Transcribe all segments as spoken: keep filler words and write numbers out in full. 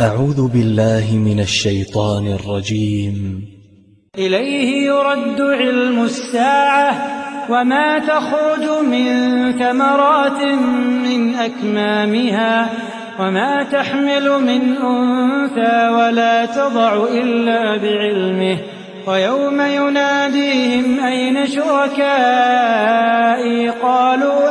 أعوذ بالله من الشيطان الرجيم. إليه يرد علم الساعة وما تخرج من ثمرات من أكمامها وما تحمل من أنثى ولا تضع إلا بعلمه ويوم يناديهم أين شركائي قالوا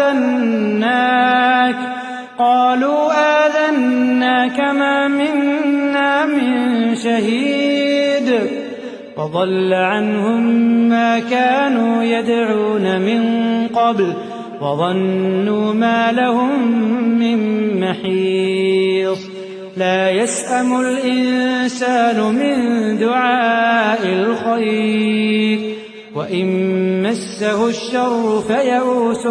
آذناك قالوا آذناك ما منا من شهيد وضل عنهم ما كانوا يدعون من قبل وظنوا ما لهم من محيص لا يسأم الإنسان من دعاء الخير وإن مسه الشر فيئوس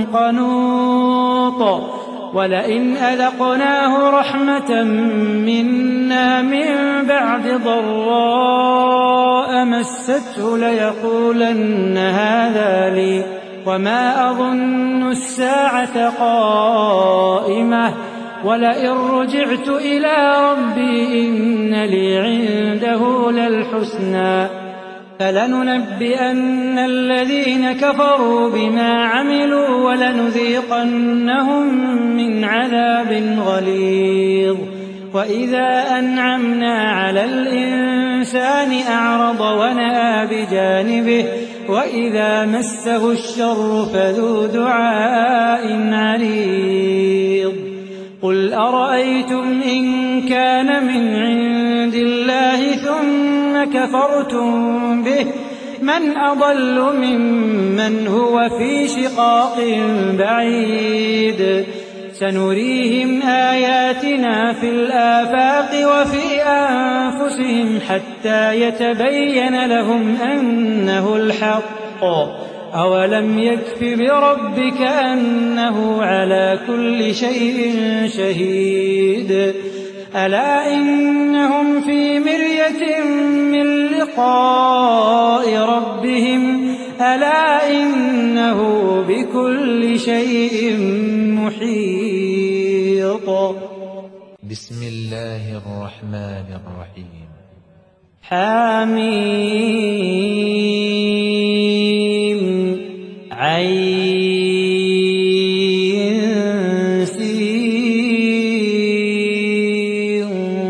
قنوط ولئن أذقناه رحمة منا من بعد ضراء مسته ليقولن هذا لي وما أظن الساعة قائمة ولئن رجعت إلى ربي إن لي عنده للحسنى فلننبئن الذين كفروا بما عملوا ولنذيقنهم من عذاب غليظ وإذا أنعمنا على الإنسان أعرض ونأى بجانبه وإذا مسه الشر فذو دعاء عريض قل أرأيتم إن كان من عند الله ثم كفرتم به من أضل ممن هو في شقاق بعيد سنريهم آياتنا في الآفاق وفي أنفسهم حتى يتبين لهم أنه الحق أولم يكف بربك أنه على كل شيء شهيد ألا إنهم في مرية من لقاء ربهم ألا إنه بكل شيء محيط. بسم الله الرحمن الرحيم. حميم عين سين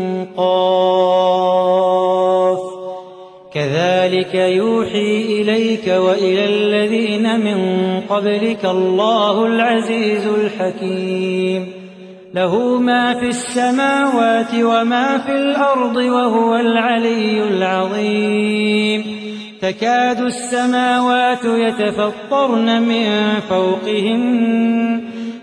قاف كذلك يوحي إليك وإلى الذين من قبلك الله العزيز الحكيم له ما في السماوات وما في الأرض وهو العلي العظيم تكاد السماوات يتفطرن من فوقهن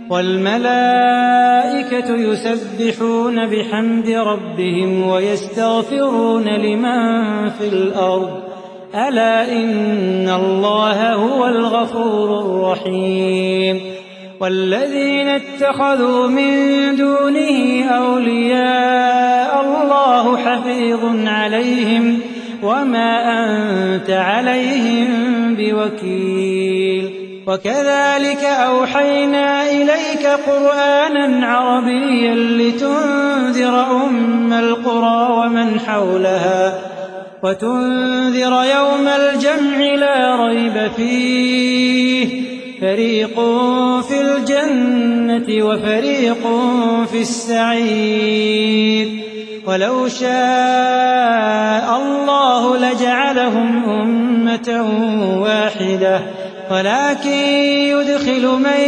والملائكة يسبحون بحمد ربهم ويستغفرون لمن في الأرض ألا إن الله هو الغفور الرحيم والذين اتخذوا من دونه أولياء الله حفيظ عليهم وما أنت عليهم بوكيل وكذلك أوحينا إليك قرآنا عربيا لتنذر أم القرى ومن حولها وتنذر يوم الجمع لا ريب فيه فريق في الجنة وفريق في السعير ولو شاء الله لجعلهم أمة واحدة ولكن يدخل من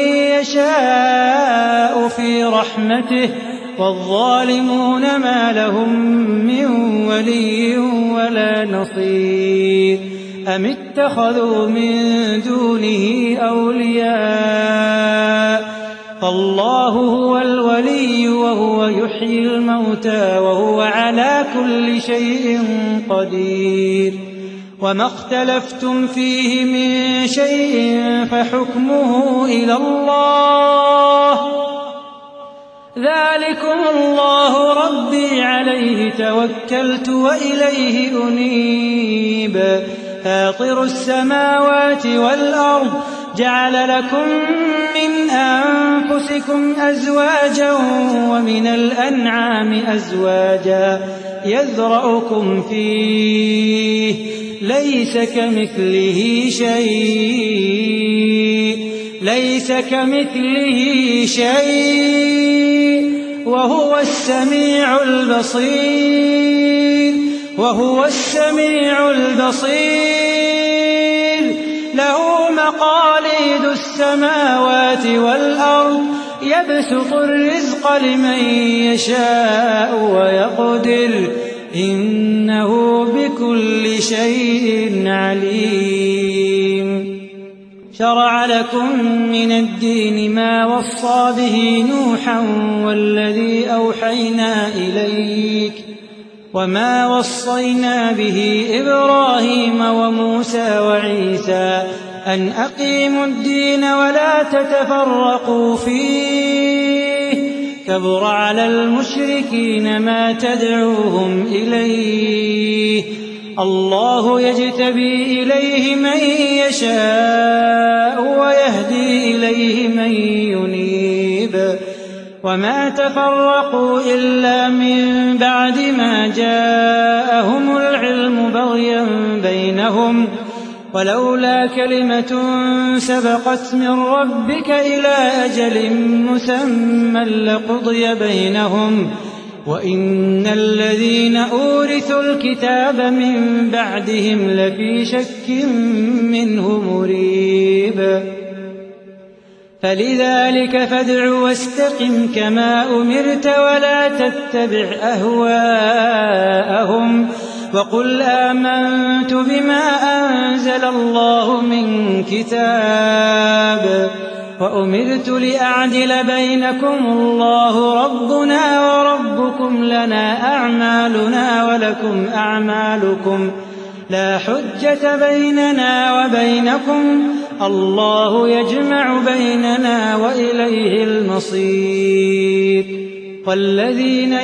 يشاء في رحمته والظالمون ما لهم من ولي ولا نصير أم اتخذوا من دونه أولياء فالله هو الولي وهو يحيي الموتى وهو على كل شيء قدير وما اختلفتم فيه من شيء فحكمه إلى الله ذلكم الله ربي عليه توكلت وإليه أنيب فاطر السماوات والأرض جعل لكم من أنفسكم أنفسكم أزواجا ومن الأنعام أزواجا يذرأكم فيه ليس كمثله شيء ليس كمثله شيء وهو السميع البصير وهو السميع البصير له مقاليد السماوات والأرض يبسط الرزق لمن يشاء ويقدر إنه بكل شيء عليم. شرع لكم من الدين ما وصى به نوحا والذي أوحينا إليك وما وصينا به إبراهيم وموسى وعيسى أن أقيموا الدين ولا تتفرقوا فيه كبر على المشركين ما تدعوهم إليه الله يجتبي إليه من يشاء ويهدي إليه من ينيب وما تفرقوا إلا من بعد ما جاءهم العلم بغيا بينهم ولولا كلمة سبقت من ربك إلى أجل مسمى لقضي بينهم وإن الذين أورثوا الكتاب من بعدهم لفي شك منه مريب. فلذلك فادع واستقم كما أمرت ولا تتبع أهواءهم وقل آمنت بما أنزل الله من كتاب وأمرت لأعدل بينكم الله ربنا وربكم لنا أعمالنا ولكم أعمالكم لا حجة بيننا وبينكم الله يجمع بيننا وإليه المصير. والذين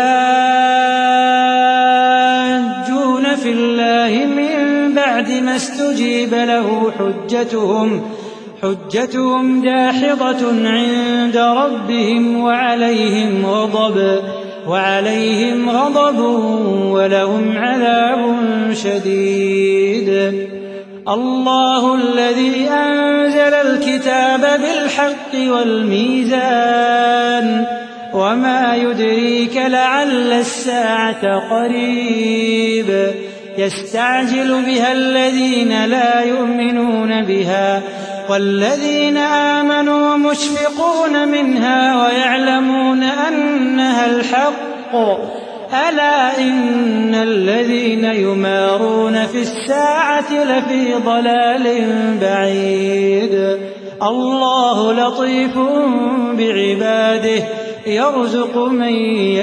يحاجون في الله من بعد ما استجيب له حجتهم حجتهم داحضة عند ربهم وعليهم غضب وعليهم غضب ولهم عذاب شديد. الله الذي أنزل الكتاب بالحق والميزان وما يدريك لعل الساعة قريب يستعجل بها الذين لا يؤمنون بها والذين آمنوا مشفقون منها ويعلمون أنها الحق ألا إن الذين يمارون في الساعة لفي ضلال بعيد. الله لطيف بعباده يرزق من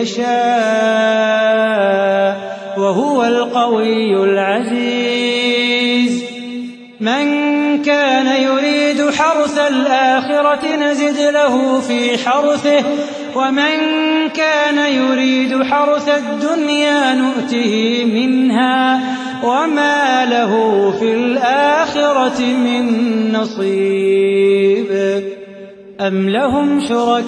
يشاء وهو القوي العزيز. من كان يريد حرث الآخرة نزد له في حرثه ومن كان يريد حرث الدنيا نؤته منها وما له في الآخرة من نصيب. أم لهم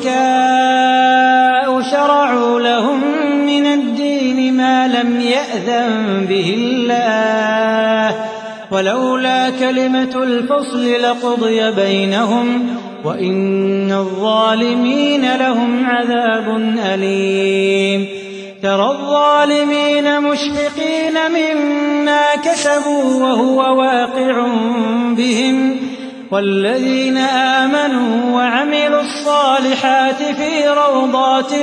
شركاء شرعوا لهم من الدين ما لم يأذن به الله ولولا كلمة الفصل لقضي بينهم وإن الظالمين لهم عذاب أليم. ترى الظالمين مشفقين مما كسبوا وهو واقع بهم والذين آمنوا وعملوا الصالحات في روضات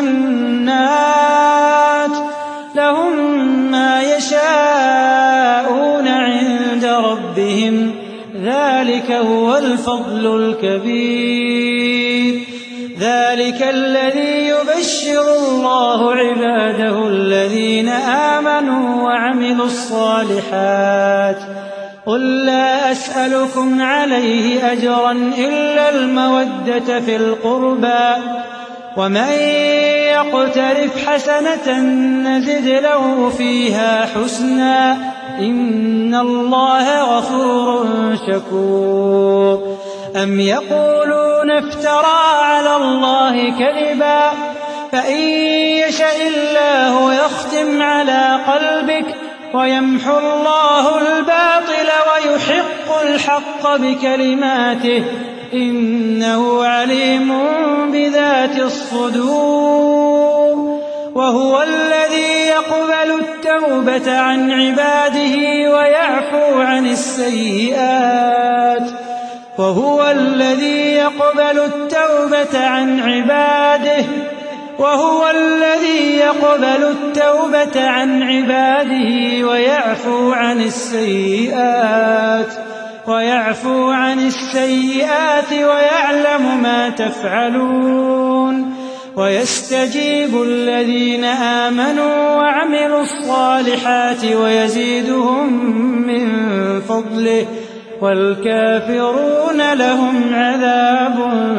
الجنات لهم ما يشاءون عند ربهم ذلك هو الفضل الكبير. ذلك الذي يبشر الله عباده الذين آمنوا وعملوا الصالحات. قل لا أسألكم عليه أجرا إلا المودة في القربى ومن يقترف حسنة نزد له فيها حسنا إن الله غفور شكور. أم يقولون افترى على الله كذبا فإن يشأ الله يختم على قلبك ويمحو الله الباطل ويحق الحق بكلماته إنه عليم بذات الصدور وهو الذي يقبل التوبة عن عباده ويعفو عن السيئات وهو الذي يقبل التوبة عن عباده وهو الذي يقبل التوبة عن عباده ويعفو عن السيئات ويعفو عن السيئات ويعلم ما تفعلون ويستجيب الذين آمنوا وعملوا الصالحات ويزيدهم من فضله والكافرون لهم عذاب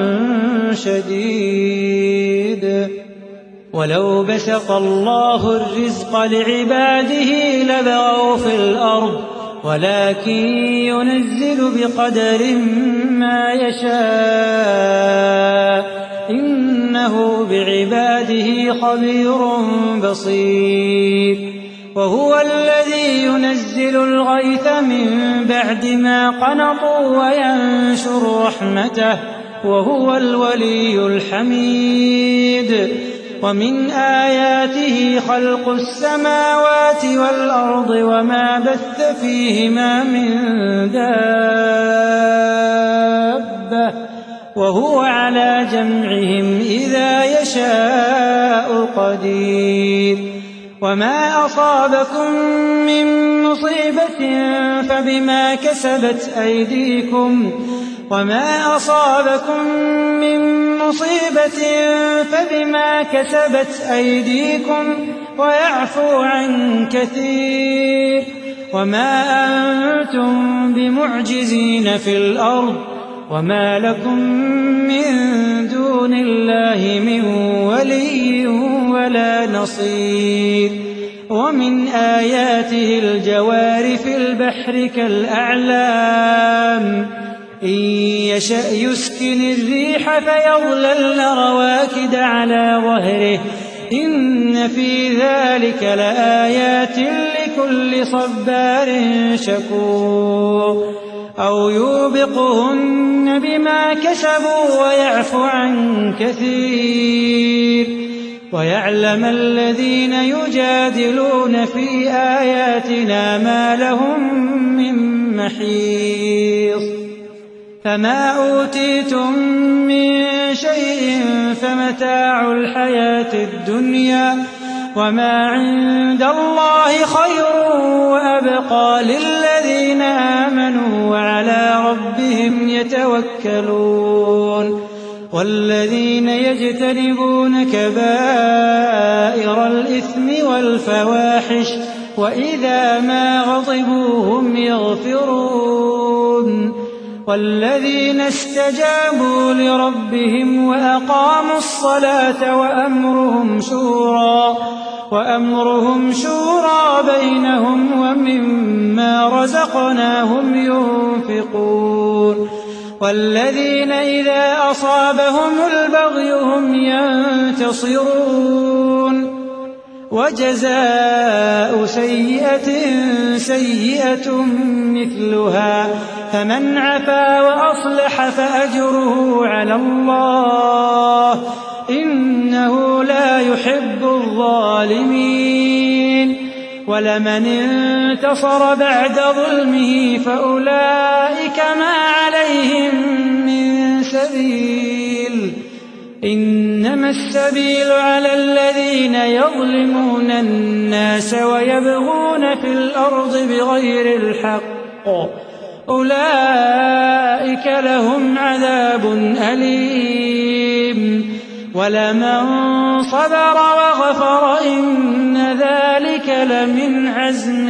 شديد ولو بسط الله الرزق لعباده لبغوا في الأرض ولكن ينزل بقدر ما يشاء إنه بعباده خبير بصير وهو الذي ينزل الغيث من بعد ما قنطوا وينشر رحمته وهو الولي الحميد ومن آياته خلق السماوات والأرض وما بث فيهما من دابة وهو على جمعهم إذا يشاء قدير وما أصابكم من مصيبة فبما كسبت أيديكم وما أصابكم من مصيبة فبما كسبت أيديكم ويعفو عن كثير وما أنتم بمعجزين في الأرض وما لكم من دون الله من ولي ولا نصير ومن آياته الجوار في البحر كالأعلام إن يشأ يسكن الريح فيظللن رواكد على ظهره إن في ذلك لآيات لكل صبار شكور أو يوبقهن بما كسبوا ويعفو عن كثير ويعلم الذين يجادلون في آياتنا ما لهم من محيص فما أوتيتم من شيء فمتاع الحياة الدنيا وما عند الله خير وأبقى للذين آمنوا وعلى ربهم يتوكلون والذين يجتنبون كبائر الإثم والفواحش وإذا ما غضبوا هم يغفرون والذين استجابوا لربهم وأقاموا الصلاة وأمرهم شورى وأمرهم شورى بينهم ومما رزقناهم ينفقون والذين إذا أصابهم البغي هم ينتصرون وجزاء سيئة سيئة مثلها فمن عفا وأصلح فأجره على الله إنه لا يحب الظالمين ولمن انتصر بعد ظلمه فأولئك ما عليهم من سبيل إنما السبيل على الذين يظلمون الناس ويبغون في الأرض بغير الحق أولئك لهم عذاب أليم ولمن صبر وغفر إن ذلك لمن عزم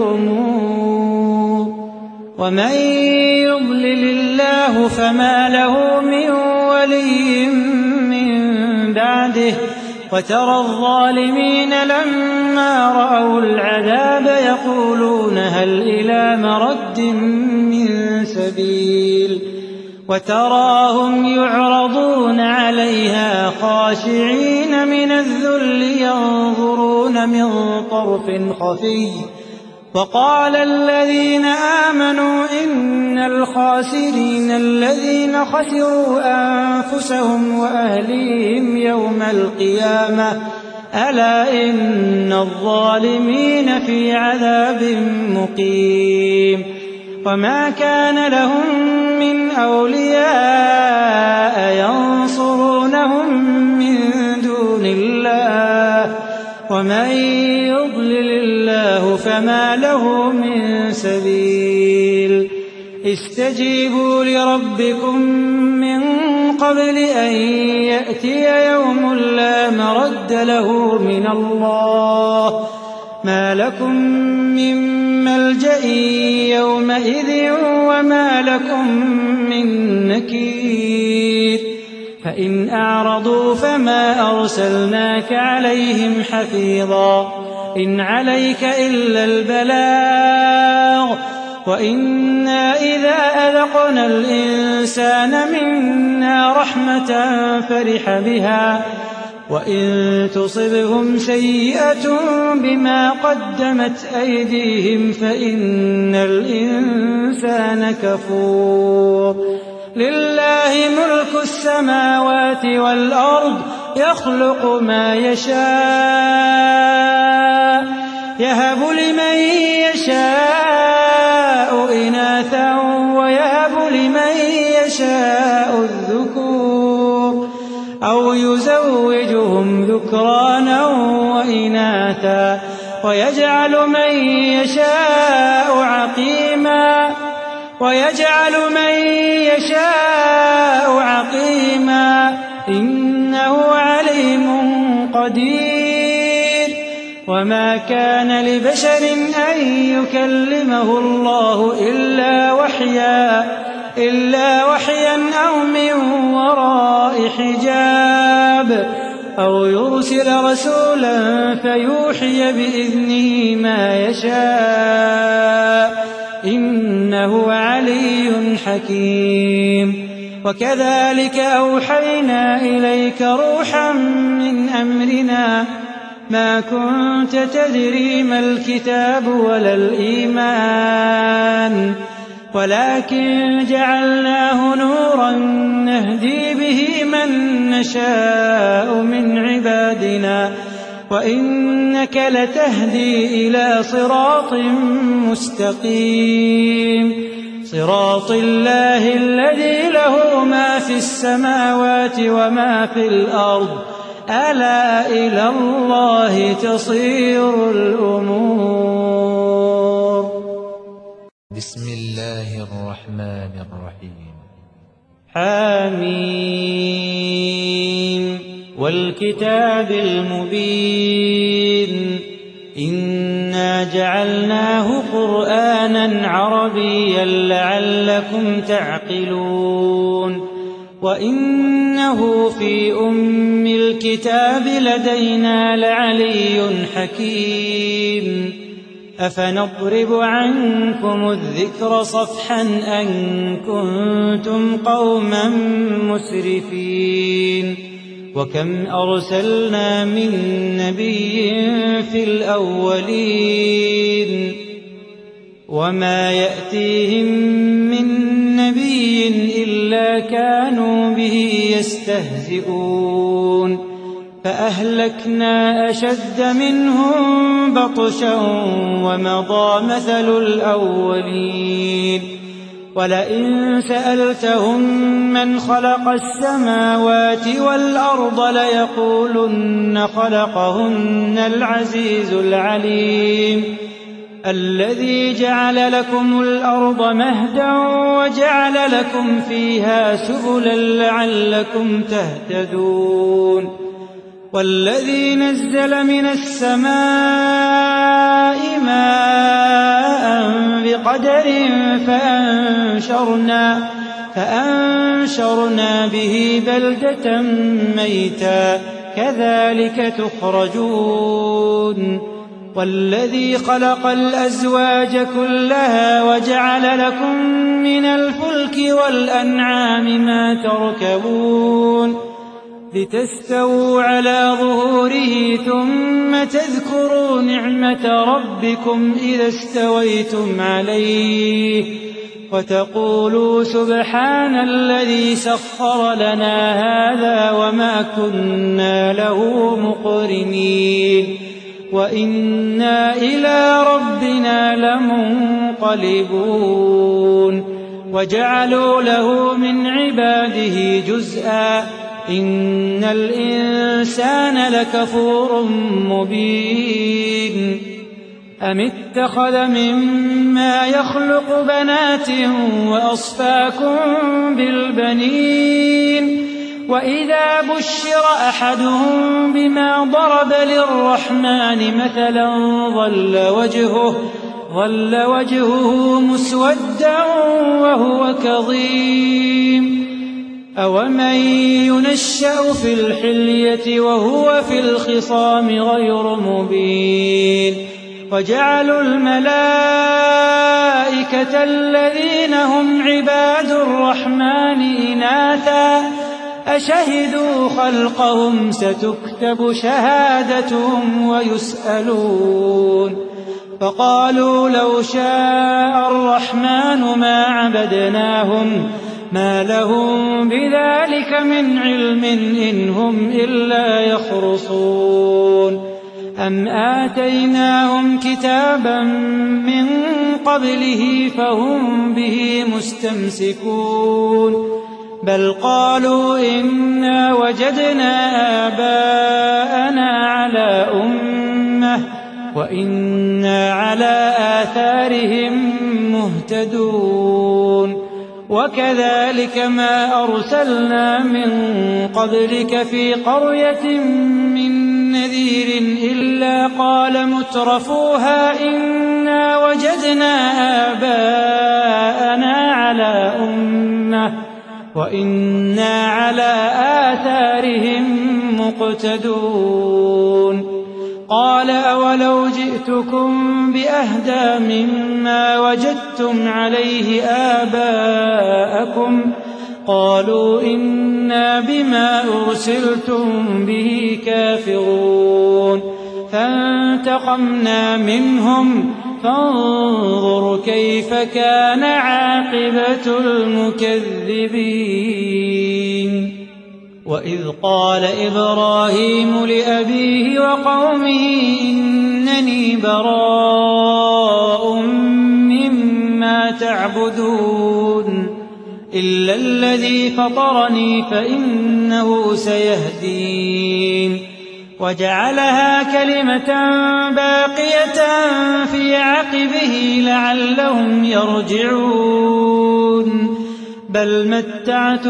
الأمور ومن يضلل الله فما له من ولي من بعده وترى الظالمين لما رأوا العذاب يقولون هل إلى مرد من سبيل وتراهم يعرضون عليها خاشعين من الذل ينظرون من طرف خفي وقال الذين آمنوا إن الخاسرين الذين خسروا أنفسهم وأهليهم يوم القيامة ألا إن الظالمين في عذاب مقيم وما كان لهم من أولياء ينصرونهم من دون الله ومن يضلل الله فما له من سبيل استجيبوا لربكم من قبل أن يأتي يوم لا مرد له من الله ما لكم من ملجأ يومئذ وما لكم من نكير فإن أعرضوا فما أرسلناك عليهم حفيظا إن عليك إلا البلاغ وإنا إذا أذقنا الإنسان منا رحمة فرح بها وإن تصبهم سيئة بما قدمت أيديهم فإن الإنسان كفور لله ملك السماوات والأرض يخلق ما يشاء يهب لمن يشاء إناثا ويهب لمن يشاء الذكور أو يزوجهم ذكرانا وإناثا ويجعل من يشاء عقيما ويجعل من يشاء عقيما إنه عليم قدير وما كان لبشر أن يكلمه الله إلا وحيا إلا وحيا أو من وراء حجاب أو يرسل رسولا فيوحي بإذنه ما يشاء إنه علي حكيم وكذلك أوحينا إليك روحا من أمرنا ما كنت تدري ما الكتاب ولا الإيمان ولكن جعلناه نورا نهدي به من نشاء من عبادنا وإنك لتهدي إلى صراط مستقيم صراط الله الذي له ما في السماوات وما في الأرض ألا إلى الله تصير الأمور. بسم الله الرحمن الرحيم. حميم والكتاب المبين إنا جعلناه قرآنا عربيا لعلكم تعقلون وإنه في أم الكتاب لدينا لعلي حكيم أفنضرب عنكم الذكر صفحا أن كنتم قوما مسرفين وكم أرسلنا من نبي في الأولين وما يأتيهم من نبي إلا كانوا به يستهزئون فأهلكنا أشد منهم بطشا ومضى مثل الأولين ولئن سألتهم من خلق السماوات والأرض ليقولن خلقهن العزيز العليم الذي جعل لكم الأرض مهدا وجعل لكم فيها سبلا لعلكم تهتدون والذي نزل من السماء ماء بقدر فأنشرنا, فأنشرنا به بلدة ميتا كذلك تخرجون والذي خلق الأزواج كلها وجعل لكم من الفلك والأنعام ما تركبون لتستووا على ظهوره ثم تذكروا نعمة ربكم إذا استويتم عليه وتقولوا سبحان الذي سخر لنا هذا وما كنا له مقرنين وإنا إلى ربنا لمنقلبون وجعلوا له من عباده جزءا إن الإنسان لكفور مبين أم اتخذ مما يخلق بنات وأصفاكم بالبنين وإذا بشر أحدهم بما ضرب للرحمن مثلا ظل وجهه, ظل وجهه مسودا وهو كظيم أومن ينشأ في الحلية وهو في الخصام غير مبين وجعلوا الملائكة الذين هم عباد الرحمن إناثا أشهدوا خلقهم ستكتب شهادتهم ويسألون فقالوا لو شاء الرحمن ما عبدناهم ما لهم بذلك من علم إن هم إلا يخرصون أم آتيناهم كتابا من قبله فهم به مستمسكون بل قالوا إنا وجدنا آباءنا على أمة وإنا على آثارهم مهتدون وكذلك ما أرسلنا من قبلك في قرية من نذير إلا قال مترفوها إنا وجدنا آباءنا على أمة وإنا على آثارهم مقتدون قال أولو جئتكم بأهدى مما وجدتم عليه آباءكم قالوا إنا بما أرسلتم به كافرون فانتقمنا منهم فانظر كيف كان عاقبة المكذبين وإذ قال إبراهيم لأبيه وقومه إنني براء مما تعبدون إلا الذي فطرني فإنه سيهدين وجعلها كلمة باقية في عقبه لعلهم يرجعون بل متعت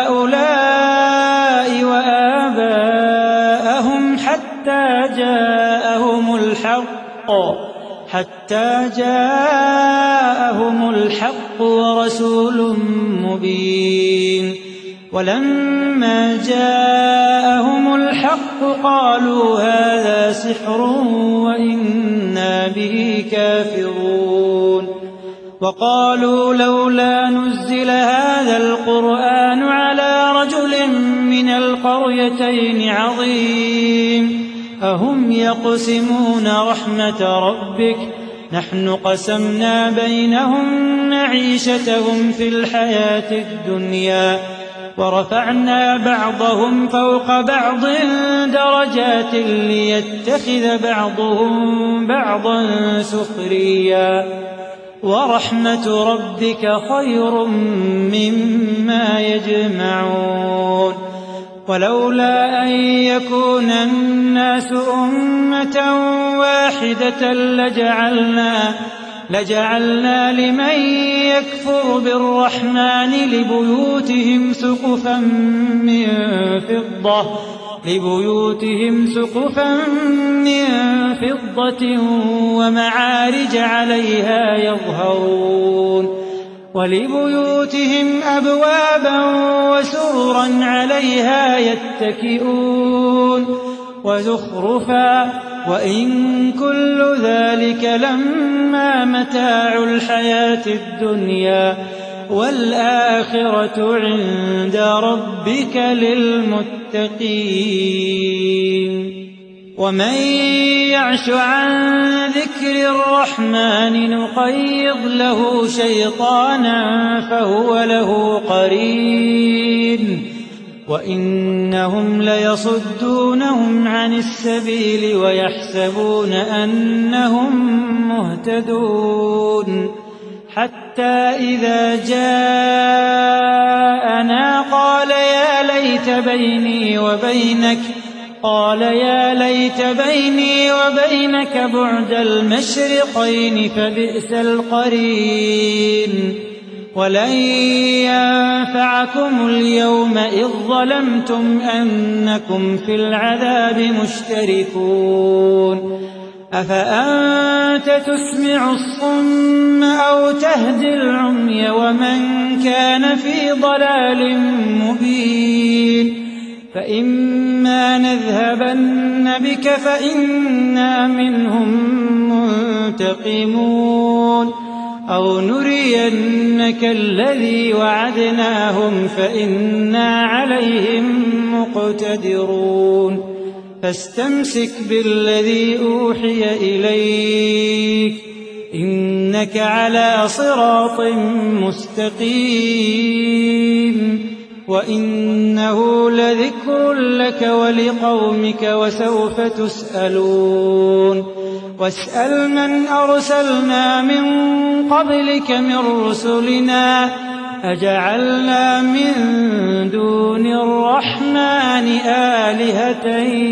هؤلاء وآباءهم حتى جاءهم الحق حتى جاءهم الحق ورسول مبين ولما جاءهم الحق قالوا هذا سحر وإنا به كافرون وقالوا لولا نزل هذا القرآن على رجل من القريتين عظيم أهم يقسمون رحمة ربك نحن قسمنا بينهم معيشتهم في الحياة الدنيا ورفعنا بعضهم فوق بعض درجات ليتخذ بعضهم بعضا سخريا ورحمة ربك خير مما يجمعون ولولا أن يكون الناس أمة واحدة لجعلنا لجعلنا لمن يكفر بالرحمن لبيوتهم سقفا من فضة لبيوتهم سقفا من فضة ومعارج عليها يظهرون ولبيوتهم أبوابا وسررا عليها يتكئون وزخرفا وإن كل ذلك لما متاع الحياة الدنيا والآخرة عند ربك للمتقين. ومن يعش عن ذكر الرحمن نقيض له شيطانا فهو له قرين وإنهم ليصدونهم عن السبيل ويحسبون أنهم مهتدون حتى إذا جاءنا قال يا ليت بيني وبينك قال يا ليت بيني وبينك بعد المشرقين فبئس القرين. ولن ينفعكم اليوم إذ ظلمتم أنكم في العذاب مشتركون. أفأنت تسمع الصم أو تهدي العمي ومن كان في ضلال مبين. فإما نذهبن بك فإنا منهم منتقمون أو نرينك الذي وعدناهم فإنا عليهم مقتدرون. فاستمسك بالذي أوحي إليك إنك على صراط مستقيم وإنه لذكر لك ولقومك وسوف تسألون. واسأل من أرسلنا من قبلك من رسلنا أجعلنا من دون الرحمن آلهة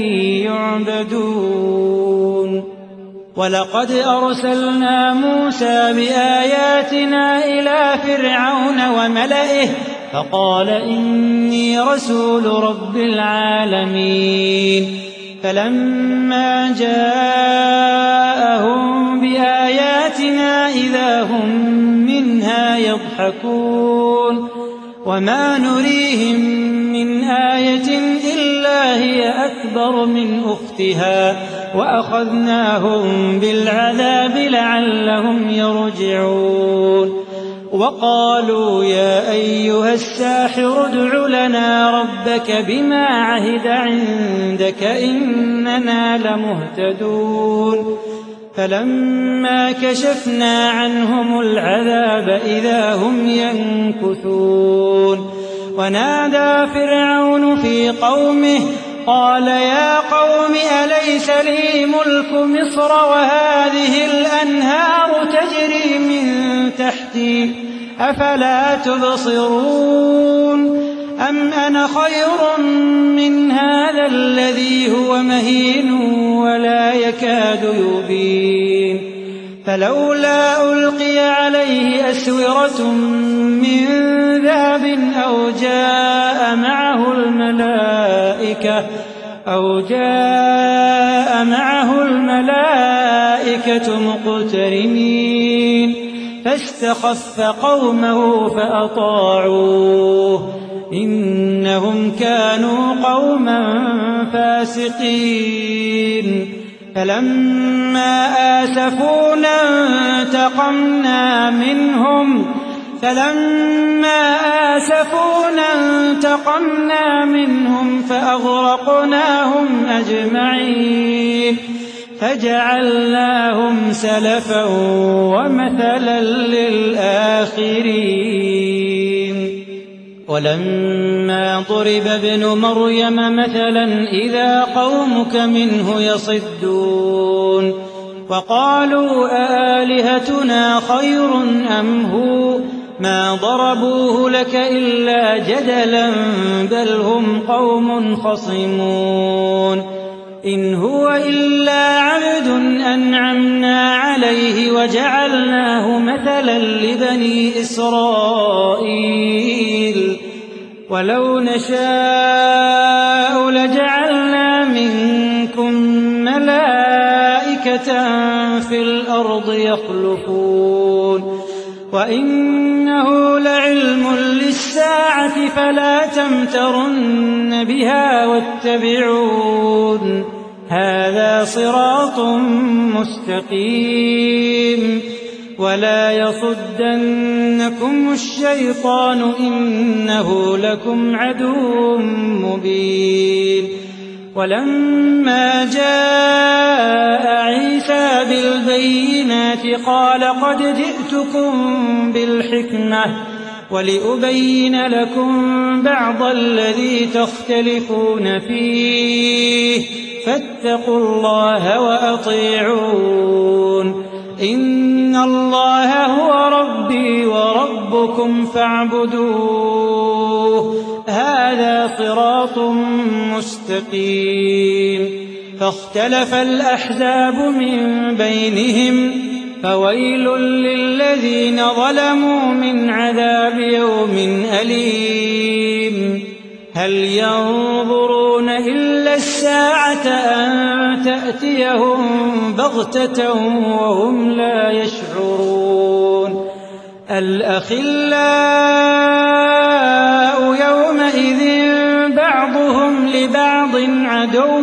يعبدون. ولقد أرسلنا موسى بآياتنا إلى فرعون وملئه فقال إني رسول رب العالمين. فلما جاءهم بآياتنا إذا هم منها يضحكون وما نريهم من آية إلا هي أكبر من أختها وأخذناهم بالعذاب لعلهم يرجعون. وقالوا يا أيها الساحر ادع لنا ربك بما عهد عندك إننا لمهتدون. فلما كشفنا عنهم العذاب إذا هم ينكثون. ونادى فرعون في قومه قال يا قوم أليس لي ملك مصر وهذه الأنهار تجري من تحتي أفلا تبصرون أم أنا خير من هذا الذي هو مهين ولا يكاد يبين. فلولا ألقي عليه أسورة من ذهب أو جاء معه الملائكة أو جاء معه الملائكة مقترنين فاستخف قومه فأطاعوه إنهم كانوا قوما فاسقين. فلما آسفونا انتقمنا منهم فلما آسفونا انتقمنا منهم فأغرقناهم أجمعين فجعلناهم سلفا ومثلا للآخرين. ولما ضرب ابن مريم مثلا إذا قومك منه يصدون وقالوا أآلهتنا خير أم هو ما ضربوه لك إلا جدلا بل هم قوم خصمون. إن هو إلا عبد أنعمنا عليه وجعلناه مثلا لبني إسرائيل ولو نشاء لجعلنا منكم ملائكة في الأرض يخلفون وإنه لعلم للساعة فلا تمترن بها واتبعون هذا صراط مستقيم ولا يصدنكم الشيطان إنه لكم عدو مبين ولما جاء عيسى بالبينات قال قد جئتكم بالحكمة ولأبين لكم بعض الذي تختلفون فيه فاتقوا الله وأطيعون إن الله هو ربي وربكم فاعبدوه هذا صراط مستقيم فاختلف الأحزاب من بينهم فويل للذين ظلموا من عذاب يوم أليم هل ينظرون إلا الساعة أن تأتيهم بغتة وهم لا يشعرون الأخلاء يومئذ بعضهم لبعض عدو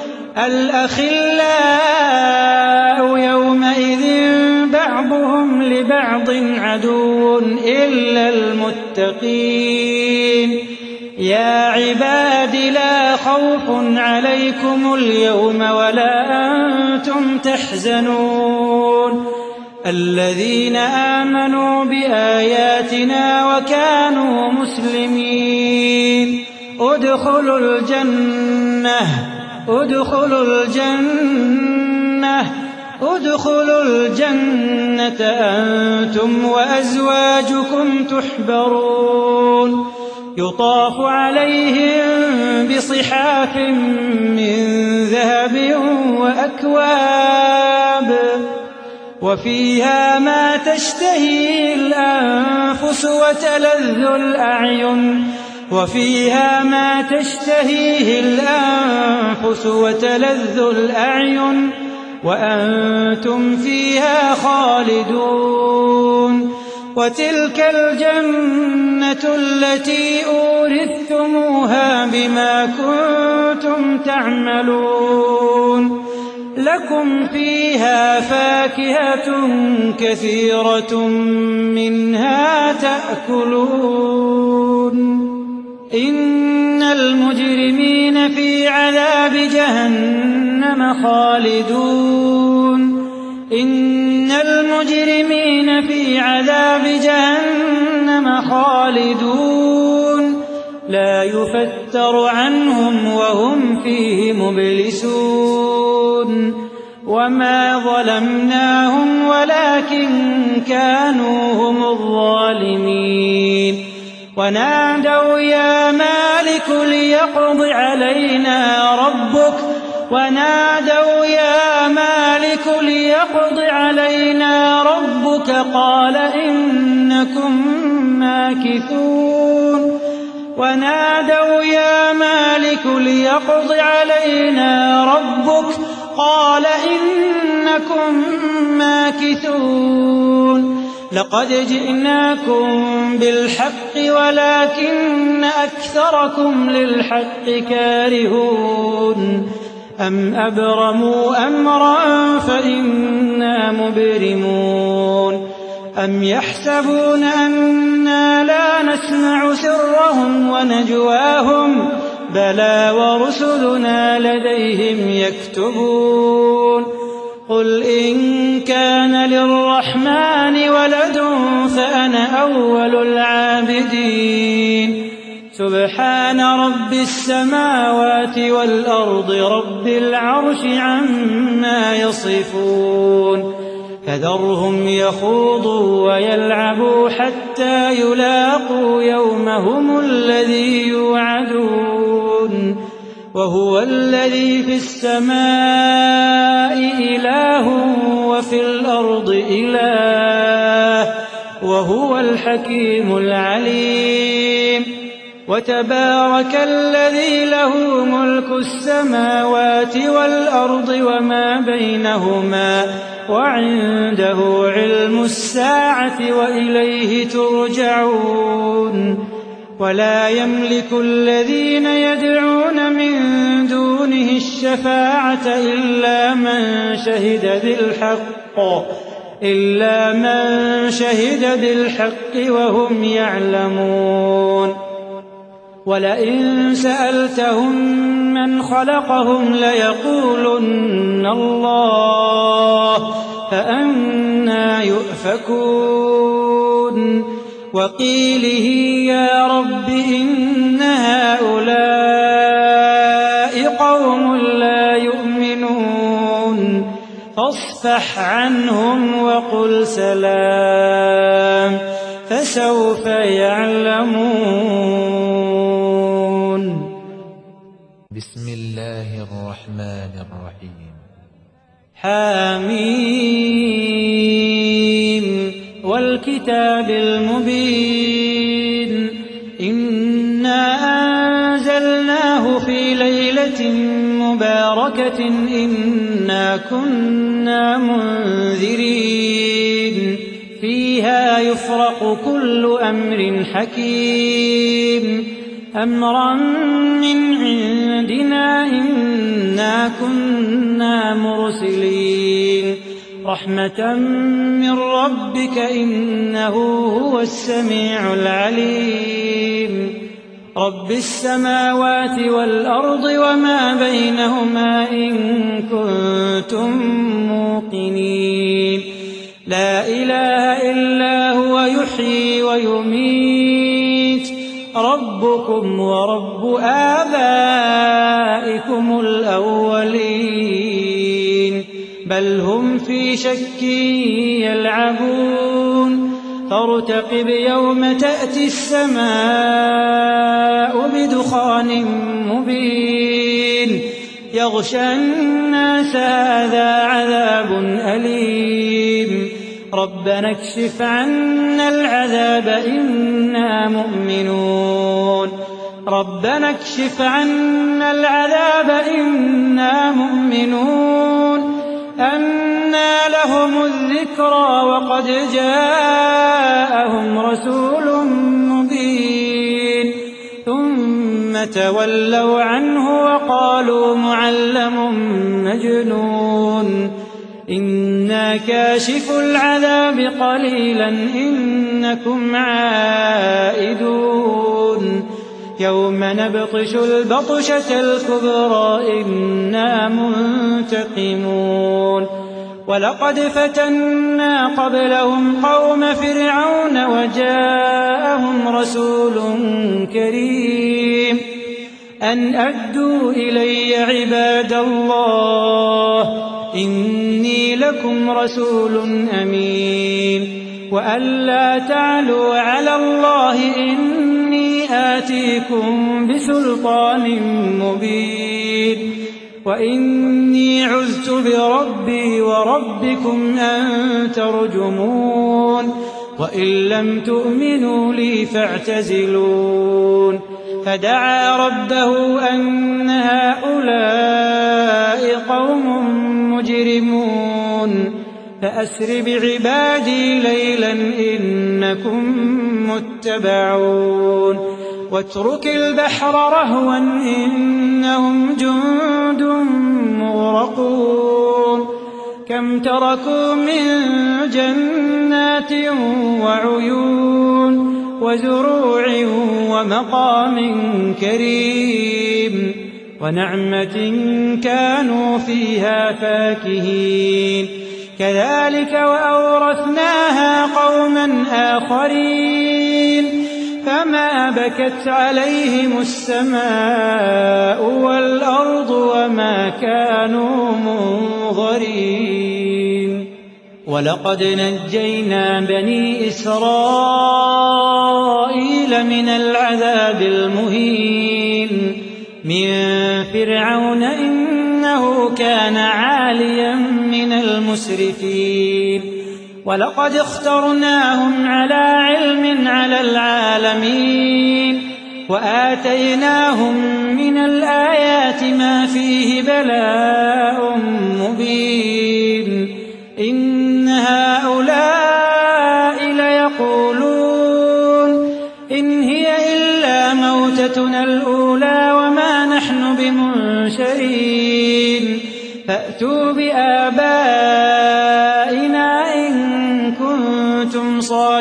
الأخلاء يومئذ بعضهم لبعض عدو إلا المتقين يا عباد لا خوف عليكم اليوم ولا أنتم تحزنون الذين آمنوا بآياتنا وكانوا مسلمين ادخلوا الجنة ادخلوا الجنة ادخلوا الجنة أنتم وأزواجكم تحبرون يطاف عليهم بصحاف من ذهب وأكواب وفيها ما تشتهي الأنفس وتلذ الأعين وفيها ما تشتهيه الأنفس وتلذ الأعين وأنتم فيها خالدون وتلك الجنة التي أورثتموها بما كنتم تعملون لكم فيها فاكهة كثيرة منها تأكلون إن المجرمين في عذاب جهنم خالدون إن المجرمين في عذاب جهنم خالدون لا يفتر عنهم وهم فيه مبلسون وما ظلمناهم ولكن كانوا هم الظالمين ونادوا يا مالك ليقض علينا ربك ونادوا يا مالك ليقض علينا ربك قال إنكم ماكثون ونادوا يا مالك ليقض علينا ربك قال إنكم ماكثون لقد جئناكم بالحق ولكن أكثركم للحق كارهون أم أبرموا أمرا فإنا مبرمون أم يحسبون أنا لا نسمع سرهم ونجواهم بلى ورسلنا لديهم يكتبون قل إن كان للرحمن ولد فأنا أول العابدين سبحان رب السماوات والأرض رب العرش عما يصفون فذرهم يخوضوا ويلعبوا حتى يلاقوا يومهم الذي يوعدون وهو الذي في السماء إله وفي الأرض إله وهو الحكيم العليم وتبارك الذي له ملك السماوات والأرض وما بينهما وعنده علم الساعة وإليه ترجعون ولا يملك الذين يدعون من دونه الشفاعة إلا من شهد بالحق إلا من شهد بالحق وهم يعلمون ولئن سألتهم من خلقهم ليقولن الله فأنى يؤفكون وقيله يا رب إن هؤلاء قوم لا يؤمنون فاصفح عنهم وقل سلام فسوف يعلمون. بسم الله الرحمن الرحيم. حميم والكتاب المبين إنا أنزلناه في ليلة مباركة إنا كنا منذرين فيها يفرق كل أمر حكيم أمرا من عندنا إنا كنا مرسلين رحمة من ربك إنه هو السميع العليم رب السماوات والأرض وما بينهما إن كنتم موقنين لا إله إلا هو يحيي ويميت ربكم ورب آبائكم الأولين بل هم في شك يلعبون فارتقب يوم تأتي السماء بدخان مبين يغشى الناس هذا عذاب أليم ربنا اكشف عنا العذاب إنا مؤمنون ربنا اكشف عنا العذاب إنا مؤمنون أنى لهم الذكرى وقد جاءهم رسول مبين ثم تولوا عنه وقالوا معلم مجنون إنا كاشف العذاب قليلا إنكم عائدون يوم نبطش البطشة الكبرى إنا منتقمون ولقد فتنا قبلهم قوم فرعون وجاءهم رسول كريم أن أدوا إلي عباد الله إني لكم رسول أمين وأن لا تعلوا على الله إني آتيكم بسلطان مبين وإني عذت بربي وربكم أن ترجمون وإن لم تؤمنوا لي فاعتزلون فدعا ربه أن هؤلاء قوم مجرمون فأسر بعبادي ليلا إنكم متبعون واترك البحر رهوا إنهم جند مغرقون كم تركوا من جنات وعيون وزروع ومقام كريم ونعمة كانوا فيها فاكهين كذلك وأورثناها قوما آخرين فما بكت عليهم السماء والأرض وما كانوا منظرين ولقد نجينا بني إسرائيل من العذاب المهين من فرعون إنه كان عاليا من المسرفين ولقد اخترناهم على علم على العالمين وآتيناهم من الآيات ما فيه بلاء مبين إن هؤلاء ليقولون إن هي إلا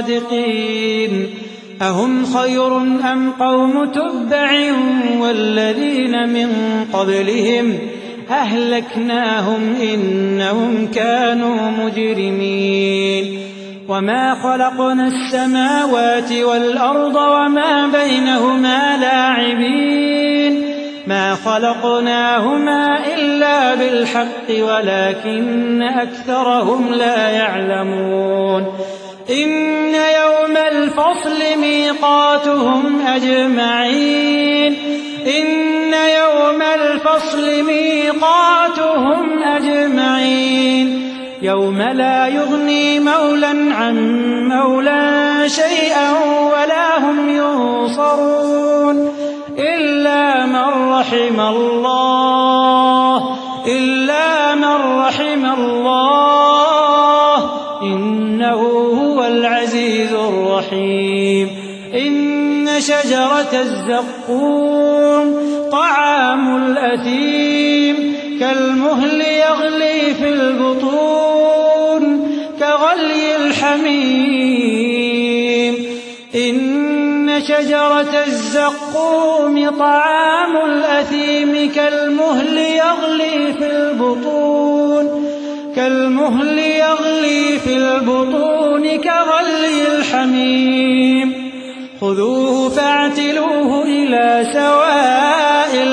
الصادقين أهم خير أم قوم تبع والذين من قبلهم أهلكناهم إنهم كانوا مجرمين وما خلقنا السماوات والأرض وما بينهما لاعبين ما خلقناهما إلا بالحق ولكن أكثرهم لا يعلمون إن يوم الفصل ميقاتهم أجمعين إن يوم الفصل ميقاتهم أجمعين يوم لا يغني مولى عن مولى شيئا ولا هم ينصرون إلا من رحم الله إلا من رحم الله إنه هو العزيز الرحيم إن شجرة الزقوم طعام الأثيم كالمهل يغلي في البطون كغلي الحميم إن شجرة الزقوم طعام الأثيم كالمهل يغلي في البطون كالمهل يغلي في البطون كغلي الحميم خذوه فاعتلوه إلى سواء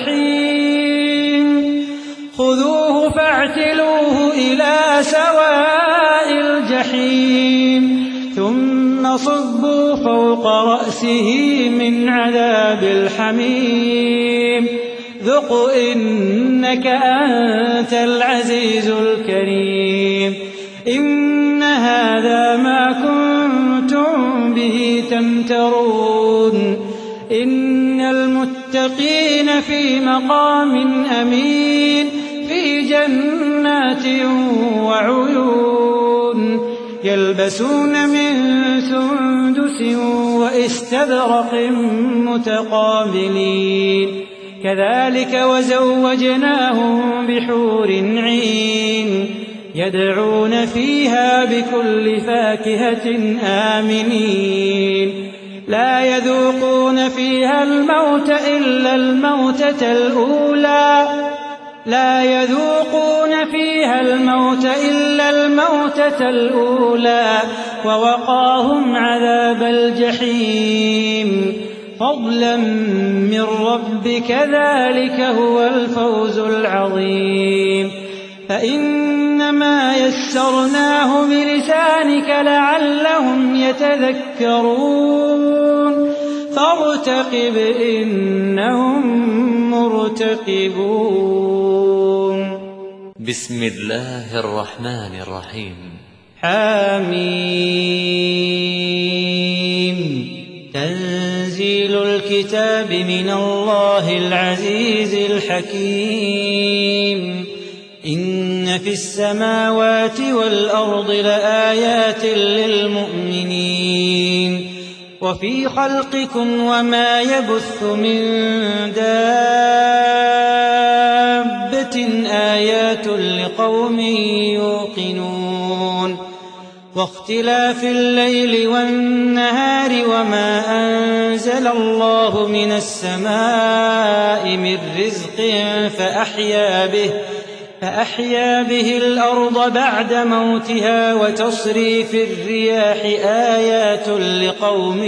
الجحيم خذوه فاعتلوه إلى سواء الجحيم ثم صبوا فوق رأسه من عذاب الحميم ذق إنك أنت العزيز الكريم إن هذا ما كنتم به تمترون إن المتقين في مقام أمين في جنات وعيون يلبسون من سندس وإستبرق متقابلين كذلك وزوجناهم بحور عين يدعون فيها بكل فاكهة آمنين لا يذوقون فيها الموت إلا الموتة الأولى لا يذوقون فيها الموت إلا الموتة الأولى ووقاهم عذاب الجحيم فضلا من ربك ذلك هو الفوز العظيم فإنما يسرناه بلسانك لعلهم يتذكرون فارتقب إنهم مرتقبون بسم الله الرحمن الرحيم حميم تنزيل الكتاب من الله العزيز الحكيم إن في السماوات والأرض لآيات للمؤمنين وفي خلقكم وما يبث من دابة آيات لقوم يوقنون واختلاف الليل والنهار وما أنزل الله من السماء من رزق فأحيا به فأحيا به الأرض بعد موتها وتصريف الرياح آيات لقوم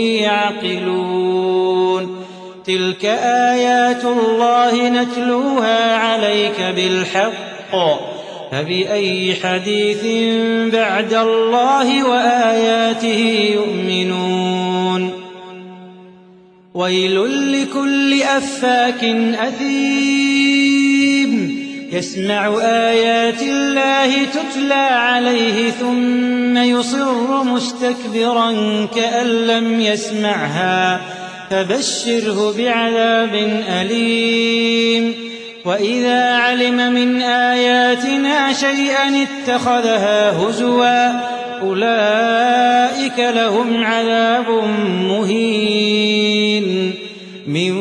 يعقلون تلك آيات الله نتلوها عليك بالحق فبأي حديث بعد الله وآياته يؤمنون ويل لكل أفاك أثيم يسمع آيات الله تتلى عليه ثم يصر مستكبرا كأن لم يسمعها فبشره بعذاب أليم وإذا علم من آياتنا شيئا اتخذها هزوا أولئك لهم عذاب مهين من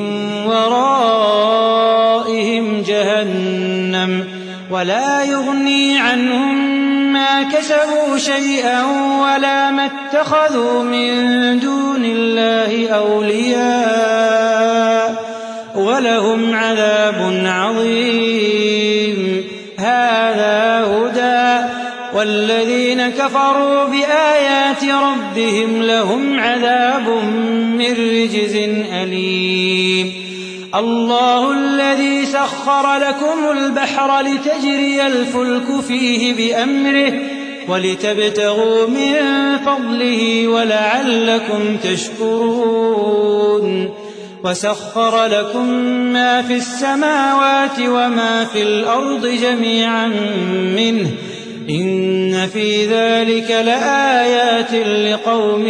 ورائهم جهنم ولا يغني عنهم ما ما كسبوا شيئا ولا ما اتخذوا من دون الله أولياء ولهم عذاب عظيم. هذا هدى، والذين كفروا بآيات ربهم لهم عذاب من رجز أليم. الله الذي سخر لكم البحر لتجري الفلك فيه بأمره ولتبتغوا من فضله ولعلكم تشكرون. وسخر لكم ما في السماوات وما في الأرض جميعا منه إن في ذلك لآيات لقوم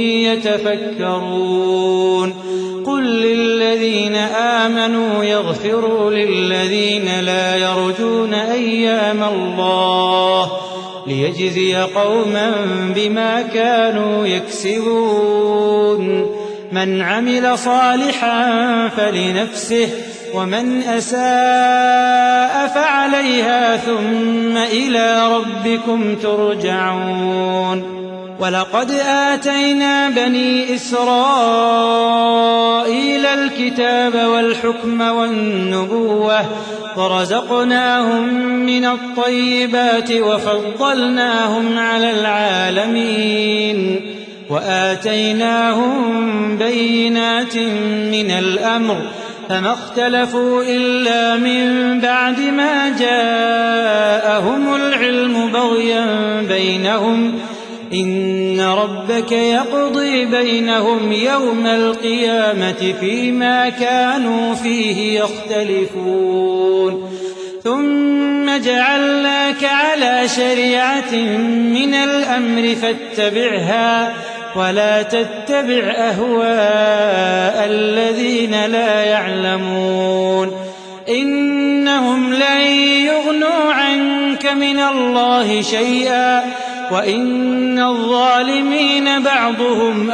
يتفكرون. قل للذين آمنوا يغفروا للذين لا يرجون أيام الله ليجزي قوما بما كانوا يكسبون. من عمل صالحا فلنفسه ومن أساء فعليها ثم إلى ربكم ترجعون. ولقد آتينا بني إسرائيل الكتاب والحكم والنبوة ورزقناهم من الطيبات وفضلناهم على العالمين وآتيناهم بينات من الأمر فما اختلفوا إلا من بعد ما جاءهم العلم بغيا بينهم إن ربك يقضي بينهم يوم القيامة فيما كانوا فيه يختلفون. ثم جعلناك على شريعة من الأمر فاتبعها ولا تتبع أهواء الذين لا يعلمون إنهم لن يغنوا عنك من الله شيئا وإن الظالمين بعضهم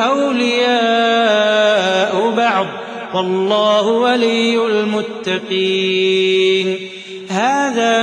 أولياء بعض والله ولي المتقين. هذا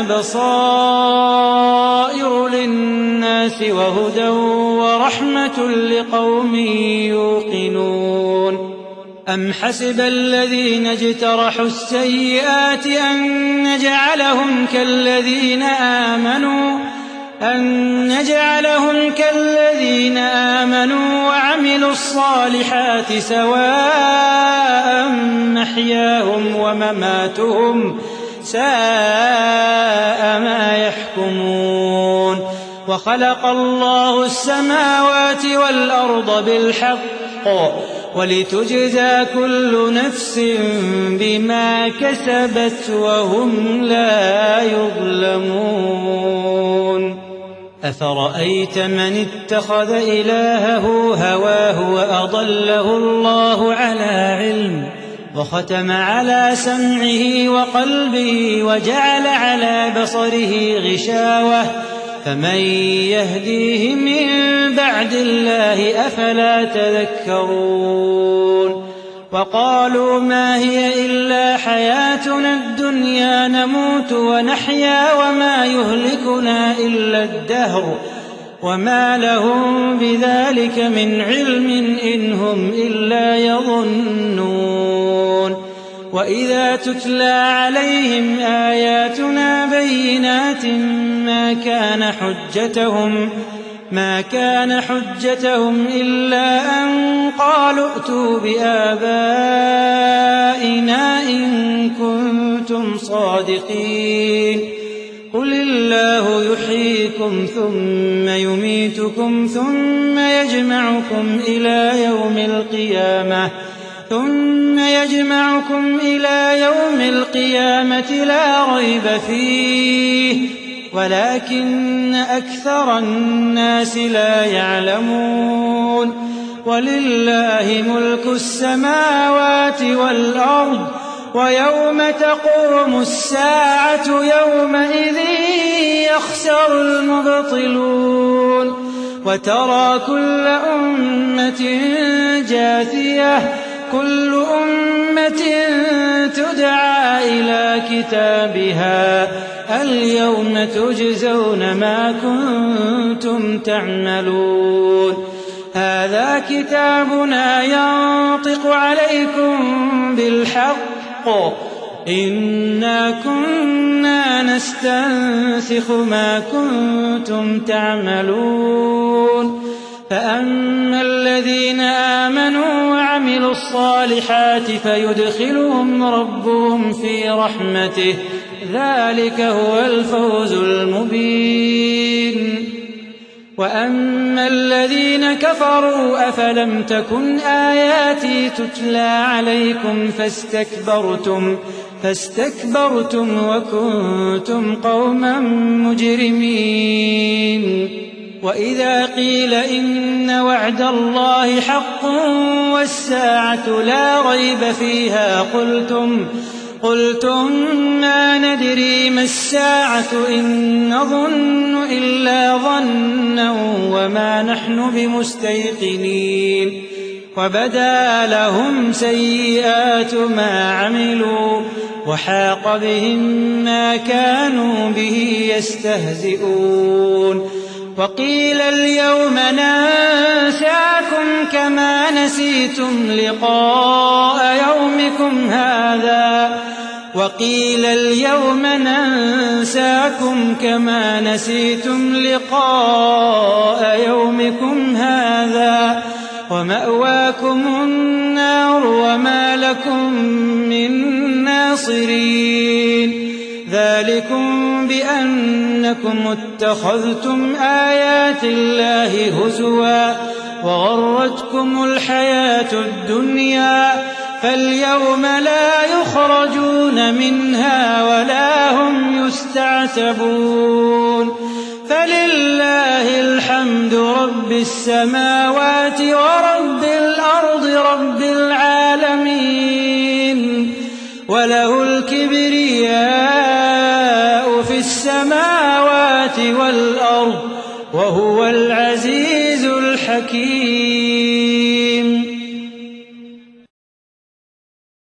بصائر للناس وهدى ورحمة لقوم يوقنون. أم حسب الذين اجترحوا السيئات أن نجعلهم كالذين آمنوا أن نجعلهم كالذين آمنوا وعملوا الصالحات سواء محياهم ومماتهم ساء ما يحكمون. وخلق الله السماوات والأرض بالحق ولتجزى كل نفس بما كسبت وهم لا يظلمون. أفرأيت من اتخذ إلهه هواه وأضله الله على علم وختم على سمعه وقلبه وجعل على بصره غشاوة فمن يهديه من بعد الله أفلا تذكرون. وقالوا ما هي إلا حياتنا الدنيا نموت ونحيا وما يهلكنا إلا الدهر وما لهم بذلك من علم إن هم إلا يظنون. وإذا تتلى عليهم آياتنا بينات ما كان حجتهم ما كان حجتهم إلا أن قالوا ائتوا بآبائنا إن كنتم صادقين. قل الله يحييكم ثم يميتكم ثم يجمعكم إلى يوم القيامة ثم يجمعكم إلى يوم القيامة لا ريب فيه ولكن أكثر الناس لا يعلمون. ولله ملك السماوات والأرض ويوم تقوم الساعة يومئذ يخسر المبطلون. وترى كل أمة جاثية كل أمة تدعى إلى كتابها اليوم تجزون ما كنتم تعملون هذا كتابنا ينطق عليكم بالحق إنا كنا نستنسخ ما كنتم تعملون فأما الذين آمنوا وعملوا الصالحات فيدخلهم ربهم في رحمته ذلك هو الفوز المبين وأما الذين كفروا أفلم تكن آياتي تتلى عليكم فاستكبرتم فاستكبرتم وكنتم قوما مجرمين وإذا قيل إن وعد الله حق والساعة لا ريب فيها قلتم قلتم ما ندري ما الساعة إن نظن إلا ظنا وما نحن بمستيقنين وبدا لهم سيئات ما عملوا وحاق بهم ما كانوا به يستهزئون وقيل اليوم ننساكم كما نسيتم لقاء يومكم هذا وقيل اليوم ننساكم كما نسيتم لقاء يومكم هذا ومأواكم النار وما لكم من ناصرين ذلكم بأنكم اتخذتم آيات الله هزوا وغرتكم الحياة الدنيا فاليوم لا يخرجون منها ولا هم يستعتبون فلله الحمد رب السماوات ورب الأرض رب العالمين وله الكبرياء في السماوات والأرض وهو العزيز الحكيم